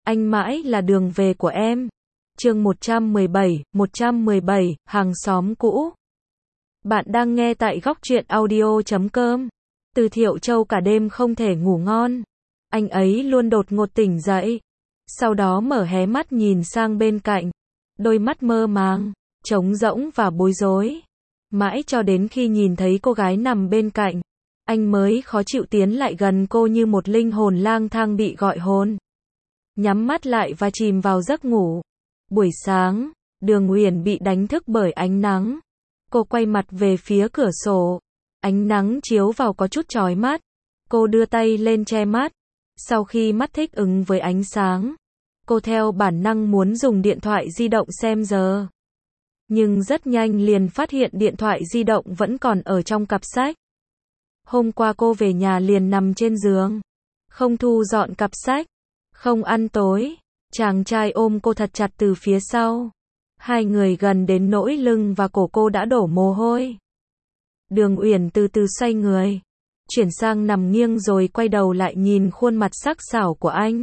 anh mãi là đường về của em. Chương 117, hàng xóm cũ. Bạn đang nghe tại góc truyện audio.com. Từ Thiệu Châu cả đêm không thể ngủ ngon. Anh ấy luôn đột ngột tỉnh dậy. Sau đó mở hé mắt nhìn sang bên cạnh. Đôi mắt mơ màng, trống rỗng và bối rối. Mãi cho đến khi nhìn thấy cô gái nằm bên cạnh, anh mới khó chịu tiến lại gần cô như một linh hồn lang thang bị gọi hồn. Nhắm mắt lại và chìm vào giấc ngủ. Buổi sáng, Đường Uyển bị đánh thức bởi ánh nắng. Cô quay mặt về phía cửa sổ. Ánh nắng chiếu vào có chút chói mắt. Cô đưa tay lên che mắt. Sau khi mắt thích ứng với ánh sáng, cô theo bản năng muốn dùng điện thoại di động xem giờ. Nhưng rất nhanh liền phát hiện điện thoại di động vẫn còn ở trong cặp sách. Hôm qua cô về nhà liền nằm trên giường, không thu dọn cặp sách, không ăn tối. Chàng trai ôm cô thật chặt từ phía sau. Hai người gần đến nỗi lưng và cổ cô đã đổ mồ hôi. Đường Uyển từ từ xoay người, chuyển sang nằm nghiêng rồi quay đầu lại nhìn khuôn mặt sắc sảo của anh.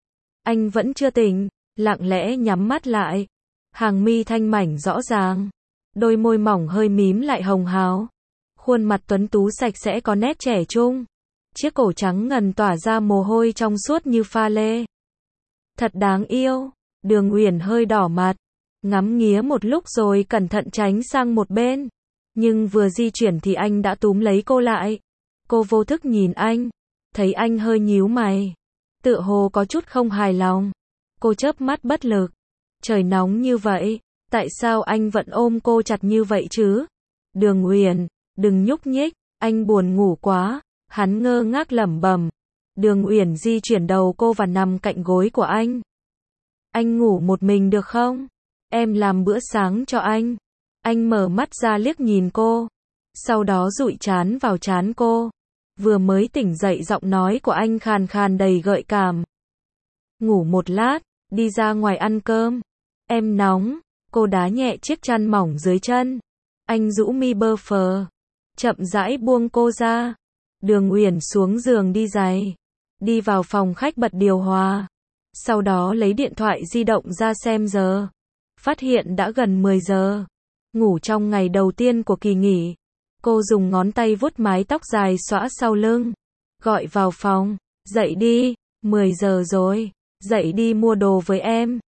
Anh vẫn chưa tỉnh, lặng lẽ nhắm mắt lại. Hàng mi thanh mảnh rõ ràng, đôi môi mỏng hơi mím lại hồng hào. Khuôn mặt tuấn tú sạch sẽ có nét trẻ trung. Chiếc cổ trắng ngần tỏa ra mồ hôi trong suốt như pha lê. Thật đáng yêu. Đường Uyển hơi đỏ mặt, ngắm nghía một lúc rồi cẩn thận tránh sang một bên. Nhưng vừa di chuyển thì anh đã túm lấy cô lại. Cô vô thức nhìn anh, thấy anh hơi nhíu mày, tựa hồ có chút không hài lòng. Cô chớp mắt bất lực. Trời nóng như vậy, tại sao anh vẫn ôm cô chặt như vậy chứ? Đường Uyển, đừng nhúc nhích, anh buồn ngủ quá. Hắn ngơ ngác lẩm bẩm. Đường Uyển di chuyển đầu cô và nằm cạnh gối của anh. Anh ngủ một mình được không? Em làm bữa sáng cho anh. Anh mở mắt ra liếc nhìn cô, sau đó dụi trán vào trán cô. Vừa mới tỉnh dậy giọng nói của anh khàn khàn đầy gợi cảm. Ngủ một lát, đi ra ngoài ăn cơm. Em nóng. Cô đá nhẹ chiếc chăn mỏng dưới chân. Anh rũ mi bơ phờ, chậm rãi buông cô ra. Đường Uyển xuống giường đi giày, đi vào phòng khách bật điều hòa. Sau đó lấy điện thoại di động ra xem giờ. Phát hiện đã gần 10 giờ. Ngủ trong ngày đầu tiên của kỳ nghỉ. Cô dùng ngón tay vuốt mái tóc dài xõa sau lưng. Gọi vào phòng. Dậy đi, 10 giờ rồi. Dậy đi mua đồ với em.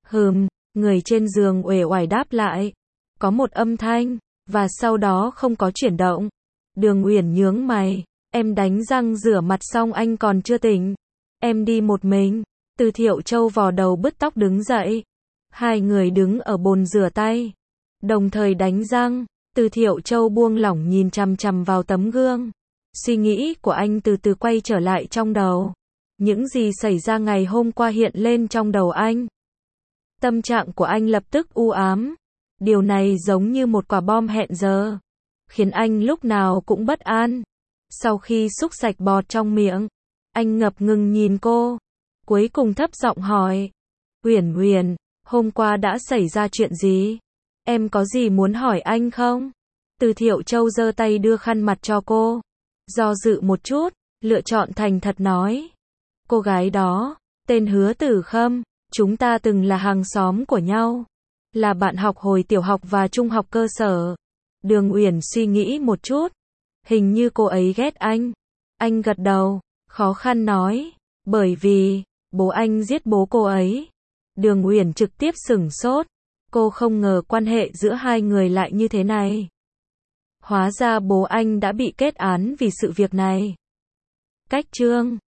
Người trên giường uể oải đáp lại. Có một âm thanh, và sau đó không có chuyển động. Đường Uyển nhướng mày. Em đánh răng rửa mặt xong anh còn chưa tỉnh. Em đi một mình. Từ Thiệu Châu vò đầu bứt tóc đứng dậy. Hai người đứng ở bồn rửa tay, đồng thời đánh răng. Từ Thiệu Châu buông lỏng nhìn chằm chằm vào tấm gương. Suy nghĩ của anh từ từ quay trở lại trong đầu. Những gì xảy ra ngày hôm qua hiện lên trong đầu anh. Tâm trạng của anh lập tức u ám. Điều này giống như một quả bom hẹn giờ, khiến anh lúc nào cũng bất an. Sau khi xúc sạch bọt trong miệng, anh ngập ngừng nhìn cô. Cuối cùng thấp giọng hỏi. Uyển, hôm qua đã xảy ra chuyện gì? Em có gì muốn hỏi anh không? Từ Thiệu Châu giơ tay đưa khăn mặt cho cô. Do dự một chút, lựa chọn thành thật nói. Cô gái đó, tên Hứa Tử Khâm, chúng ta từng là hàng xóm của nhau. Là bạn học hồi tiểu học và trung học cơ sở. Đường Uyển suy nghĩ một chút. Hình như cô ấy ghét anh. Anh gật đầu, khó khăn nói. Bởi vì, bố anh giết bố cô ấy. Đường Uyển trực tiếp sửng sốt. Cô không ngờ quan hệ giữa hai người lại như thế này. Hóa ra bố anh đã bị kết án vì sự việc này. Cách chương